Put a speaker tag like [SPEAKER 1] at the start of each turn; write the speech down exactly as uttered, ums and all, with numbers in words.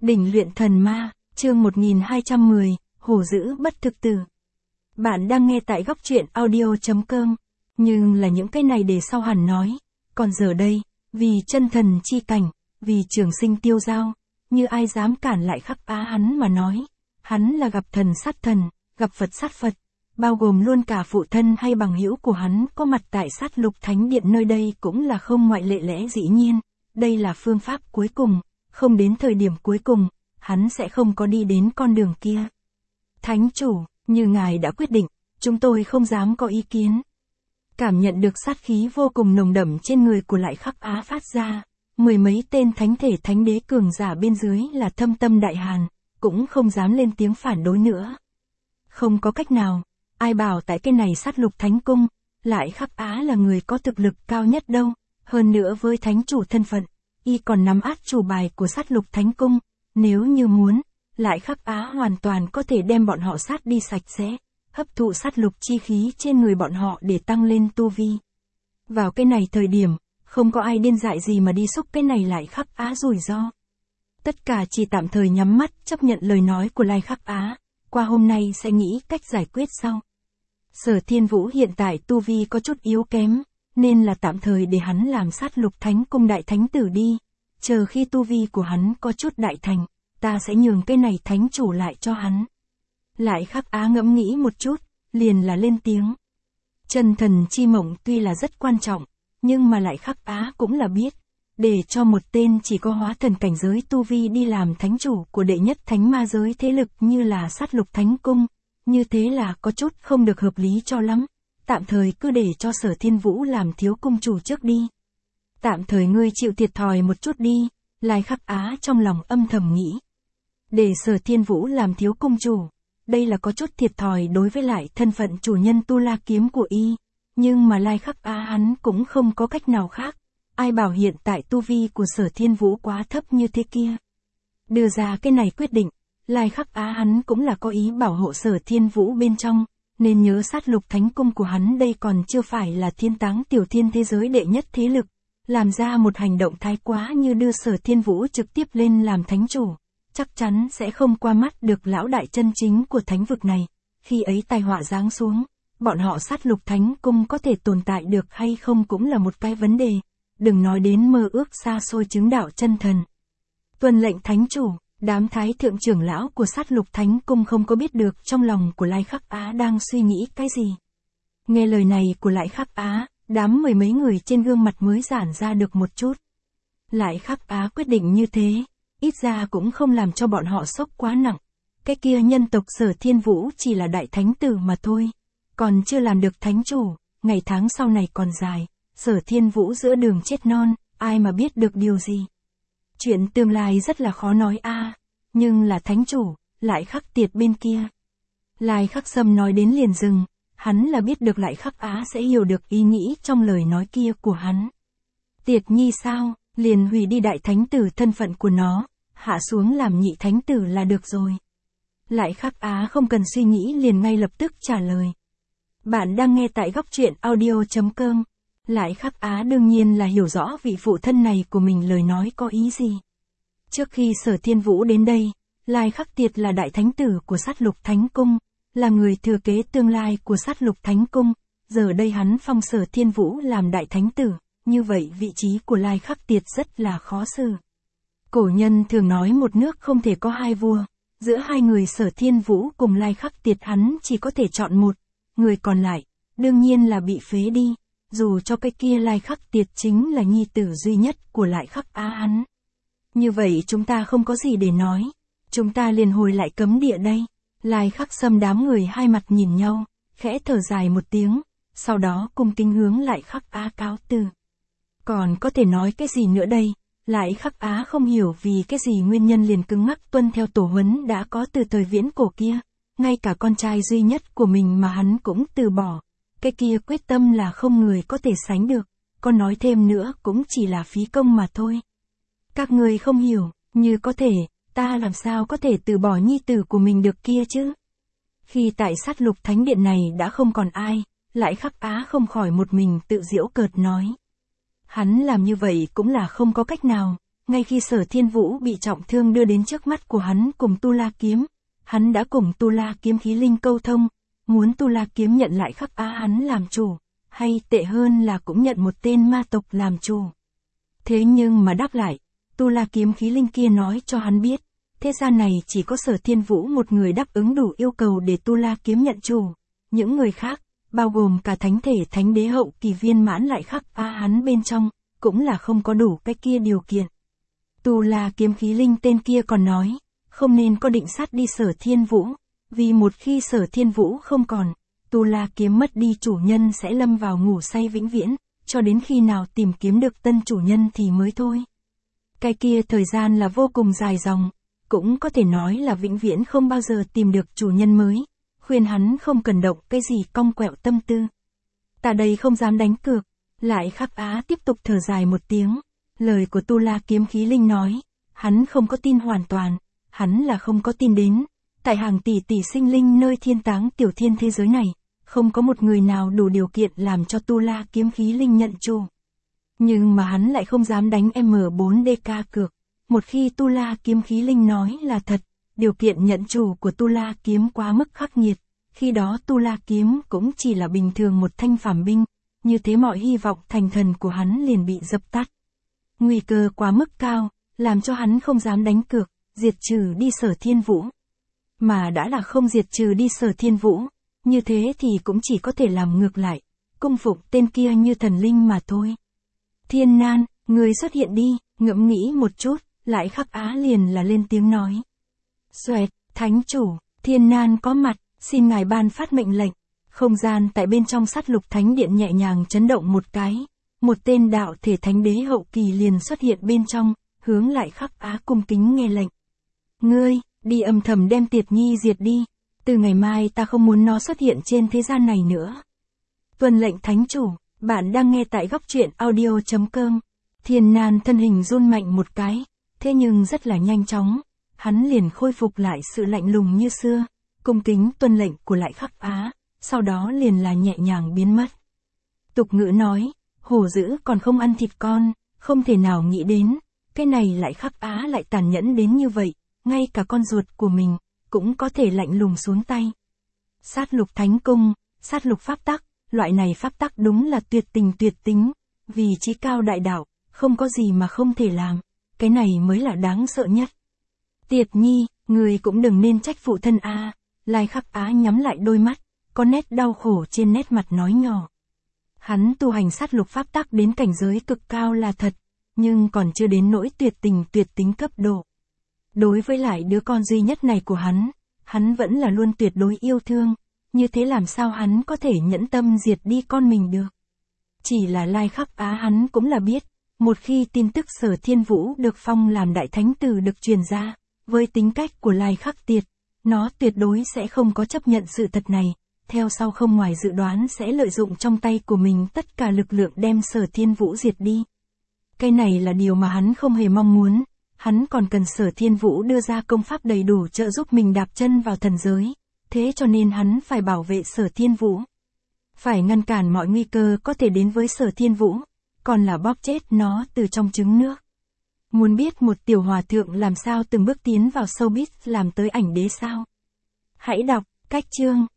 [SPEAKER 1] Đỉnh luyện thần ma, chương một nghìn hai trăm mười, hổ dữ bất thực tử. Bạn đang nghe tại góc truyện audio chấm com, nhưng là những cái này để sau hẳn nói. Còn giờ đây, vì chân thần chi cảnh, vì trường sinh tiêu giao, như ai dám cản lại Khắc Á hắn mà nói. Hắn là gặp thần sát thần, gặp Phật sát Phật, bao gồm luôn cả phụ thân hay bằng hữu của hắn có mặt tại sát lục thánh điện nơi đây cũng là không ngoại lệ. Lẽ dĩ nhiên, đây là phương pháp cuối cùng, không đến thời điểm cuối cùng, hắn sẽ không có đi đến con đường kia. Thánh chủ, như ngài đã quyết định, chúng tôi không dám có ý kiến. Cảm nhận được sát khí vô cùng nồng đậm trên người của lại Khắc Á phát ra, mười mấy tên thánh thể thánh đế cường giả bên dưới là Thâm Tâm Đại Hàn, cũng không dám lên tiếng phản đối nữa. Không có cách nào, ai bảo tại cái này sát lục thánh cung, lại Khắc Á là người có thực lực cao nhất đâu, hơn nữa với thánh chủ thân phận, y còn nắm át chủ bài của sát lục thánh cung, nếu như muốn, lại Khắc Á hoàn toàn có thể đem bọn họ sát đi sạch sẽ, hấp thụ sát lục chi khí trên người bọn họ để tăng lên tu vi. Vào cái này thời điểm, không có ai điên dại gì mà đi xúc cái này lại Khắc Á rủi ro. Tất cả chỉ tạm thời nhắm mắt chấp nhận lời nói của Lai Khắc Á, qua hôm nay sẽ nghĩ cách giải quyết sau. Sở Thiên Vũ hiện tại tu vi có chút yếu kém, nên là tạm thời để hắn làm sát lục thánh cung đại thánh tử đi, chờ khi tu vi của hắn có chút đại thành, ta sẽ nhường cái này thánh chủ lại cho hắn. Lại Khắc Á ngẫm nghĩ một chút, liền là lên tiếng. Chân thần chi mộng tuy là rất quan trọng, nhưng mà lại Khắc Á cũng là biết, để cho một tên chỉ có hóa thần cảnh giới tu vi đi làm thánh chủ của đệ nhất thánh ma giới thế lực như là sát lục thánh cung, như thế là có chút không được hợp lý cho lắm. Tạm thời cứ để cho Sở Thiên Vũ làm thiếu cung chủ trước đi. Tạm thời ngươi chịu thiệt thòi một chút đi, Lai Khắc Á trong lòng âm thầm nghĩ. Để Sở Thiên Vũ làm thiếu cung chủ, đây là có chút thiệt thòi đối với lại thân phận chủ nhân Tu La kiếm của y, nhưng mà Lai Khắc Á hắn cũng không có cách nào khác, ai bảo hiện tại tu vi của Sở Thiên Vũ quá thấp như thế kia. Đưa ra cái này quyết định, Lai Khắc Á hắn cũng là có ý bảo hộ Sở Thiên Vũ bên trong. Nên nhớ sát lục thánh cung của hắn đây còn chưa phải là thiên táng tiểu thiên thế giới đệ nhất thế lực, làm ra một hành động thái quá như đưa Sở Thiên Vũ trực tiếp lên làm thánh chủ, chắc chắn sẽ không qua mắt được lão đại chân chính của thánh vực này. Khi ấy tai họa giáng xuống, bọn họ sát lục thánh cung có thể tồn tại được hay không cũng là một cái vấn đề, đừng nói đến mơ ước xa xôi chứng đạo chân thần. Tuân lệnh thánh chủ. Đám thái thượng trưởng lão của sát lục thánh cung không có biết được trong lòng của Lai Khắc Á đang suy nghĩ cái gì. Nghe lời này của Lại Khắc Á, đám mười mấy người trên gương mặt mới giãn ra được một chút. Lại Khắc Á quyết định như thế, ít ra cũng không làm cho bọn họ sốc quá nặng. Cái kia nhân tộc Sở Thiên Vũ chỉ là đại thánh tử mà thôi, còn chưa làm được thánh chủ, ngày tháng sau này còn dài, Sở Thiên Vũ giữa đường chết non, ai mà biết được điều gì. Chuyện tương lai rất là khó nói a, à, nhưng là thánh chủ, Lại Khắc Tiệt bên kia. Lai Khắc Sâm nói đến liền dừng, hắn là biết được Lại Khắc Á sẽ hiểu được ý nghĩ trong lời nói kia của hắn. Tiệt nhi sao, liền hủy đi đại thánh tử thân phận của nó, hạ xuống làm nhị thánh tử là được rồi. Lại Khắc Á không cần suy nghĩ liền ngay lập tức trả lời. Bạn đang nghe tại góc truyện audio chấm com. Lại Khắc Á đương nhiên là hiểu rõ vị phụ thân này của mình lời nói có ý gì. Trước khi Sở Thiên Vũ đến đây, Lai Khắc Tiệt là đại thánh tử của sát lục thánh cung, là người thừa kế tương lai của sát lục thánh cung, giờ đây hắn phong Sở Thiên Vũ làm đại thánh tử, như vậy vị trí của Lai Khắc Tiệt rất là khó xử. Cổ nhân thường nói một nước không thể có hai vua, giữa hai người Sở Thiên Vũ cùng Lai Khắc Tiệt hắn chỉ có thể chọn một, người còn lại, đương nhiên là bị phế đi. Dù cho cái kia Lai Khắc Tiệt chính là nhi tử duy nhất của Lại Khắc Á hắn. Như vậy chúng ta không có gì để nói. Chúng ta liền hồi lại cấm địa đây. Lai Khắc Sâm đám người hai mặt nhìn nhau, khẽ thở dài một tiếng, sau đó cung kính hướng Lại Khắc Á cáo từ. Còn có thể nói cái gì nữa đây? Lại Khắc Á không hiểu vì cái gì nguyên nhân liền cứng ngắc tuân theo tổ huấn đã có từ thời viễn cổ kia. Ngay cả con trai duy nhất của mình mà hắn cũng từ bỏ. Cái kia quyết tâm là không người có thể sánh được, còn nói thêm nữa cũng chỉ là phí công mà thôi. Các người không hiểu, như có thể, ta làm sao có thể từ bỏ nhi tử của mình được kia chứ? Khi tại sát lục thánh điện này đã không còn ai, Lại Khắc Á không khỏi một mình tự giễu cợt nói. Hắn làm như vậy cũng là không có cách nào, ngay khi Sở Thiên Vũ bị trọng thương đưa đến trước mắt của hắn cùng Tu La Kiếm, hắn đã cùng Tu La Kiếm khí linh câu thông, muốn Tu La Kiếm nhận lại Khắc Á hắn làm chủ, hay tệ hơn là cũng nhận một tên ma tộc làm chủ. Thế nhưng mà đáp lại, Tu La Kiếm khí linh kia nói cho hắn biết, thế gian này chỉ có Sở Thiên Vũ một người đáp ứng đủ yêu cầu để Tu La Kiếm nhận chủ, những người khác, bao gồm cả thánh thể thánh đế hậu kỳ viên mãn lại Khắc Á hắn bên trong, cũng là không có đủ cái kia điều kiện. Tu La Kiếm khí linh tên kia còn nói, không nên có định sát đi Sở Thiên Vũ, vì một khi Sở Thiên Vũ không còn, Tu La Kiếm mất đi chủ nhân sẽ lâm vào ngủ say vĩnh viễn, cho đến khi nào tìm kiếm được tân chủ nhân thì mới thôi. Cái kia thời gian là vô cùng dài dòng, cũng có thể nói là vĩnh viễn không bao giờ tìm được chủ nhân mới, khuyên hắn không cần động cái gì cong quẹo tâm tư. Ta đây không dám đánh cược, lại Khắc Á tiếp tục thở dài một tiếng, lời của Tu La Kiếm khí linh nói, hắn không có tin hoàn toàn, hắn là không có tin đến, tại hàng tỷ tỷ sinh linh nơi thiên táng tiểu thiên thế giới này, không có một người nào đủ điều kiện làm cho Tu La Kiếm khí linh nhận chủ. Nhưng mà hắn lại không dám đánh M bốn D K cược, một khi Tu La Kiếm khí linh nói là thật, điều kiện nhận chủ của Tu La Kiếm quá mức khắc nghiệt, khi đó Tu La Kiếm cũng chỉ là bình thường một thanh phàm binh, như thế mọi hy vọng thành thần của hắn liền bị dập tắt. Nguy cơ quá mức cao, làm cho hắn không dám đánh cược, diệt trừ đi Sở Thiên Vũ. Mà đã là không diệt trừ đi Sở Thiên Vũ, như thế thì cũng chỉ có thể làm ngược lại, cung phục tên kia như thần linh mà thôi. Thiên Nan, người xuất hiện đi, ngẫm nghĩ một chút, lại Khắc Á liền là lên tiếng nói. Xoẹt, thánh chủ, Thiên Nan có mặt, xin ngài ban phát mệnh lệnh. Không gian tại bên trong Sát Lục Thánh Điện nhẹ nhàng chấn động một cái, một tên đạo thể thánh đế hậu kỳ liền xuất hiện bên trong, hướng lại Khắc Á cung kính nghe lệnh. Ngươi, đi âm thầm đem Tiệt Nhi diệt đi, từ ngày mai ta không muốn nó xuất hiện trên thế gian này nữa. Tuân lệnh thánh chủ, bạn đang nghe tại góc truyện audio chấm com. Thiên Nan thân hình run mạnh một cái, thế nhưng rất là nhanh chóng, hắn liền khôi phục lại sự lạnh lùng như xưa, cung kính tuân lệnh của lại Khắc Á, sau đó liền là nhẹ nhàng biến mất. Tục ngữ nói, hổ dữ còn không ăn thịt con, không thể nào nghĩ đến, cái này lại Khắc Á lại tàn nhẫn đến như vậy, ngay cả con ruột của mình, cũng có thể lạnh lùng xuống tay. Sát lục thánh cung, sát lục pháp tắc, loại này pháp tắc đúng là tuyệt tình tuyệt tính, vì chí cao đại đạo, không có gì mà không thể làm, cái này mới là đáng sợ nhất. Tiệt Nhi, người cũng đừng nên trách phụ thân a. À. Lai Khắc Á nhắm lại đôi mắt, có nét đau khổ trên nét mặt nói nhỏ. Hắn tu hành sát lục pháp tắc đến cảnh giới cực cao là thật, nhưng còn chưa đến nỗi tuyệt tình tuyệt tính cấp độ. Đối với lại đứa con duy nhất này của hắn, hắn vẫn là luôn tuyệt đối yêu thương, như thế làm sao hắn có thể nhẫn tâm diệt đi con mình được. Chỉ là Lai Khắc Á hắn cũng là biết, một khi tin tức Sở Thiên Vũ được phong làm đại thánh tử được truyền ra, với tính cách của Lai Khắc Tiệt, nó tuyệt đối sẽ không có chấp nhận sự thật này, theo sau không ngoài dự đoán sẽ lợi dụng trong tay của mình tất cả lực lượng đem Sở Thiên Vũ diệt đi. Cái này là điều mà hắn không hề mong muốn, hắn còn cần Sở Thiên Vũ đưa ra công pháp đầy đủ trợ giúp mình đạp chân vào thần giới, thế cho nên hắn phải bảo vệ Sở Thiên Vũ. Phải ngăn cản mọi nguy cơ có thể đến với Sở Thiên Vũ, còn là bóp chết nó từ trong trứng nước. Muốn biết một tiểu hòa thượng làm sao từng bước tiến vào showbiz làm tới ảnh đế sao? Hãy đọc, cách chương.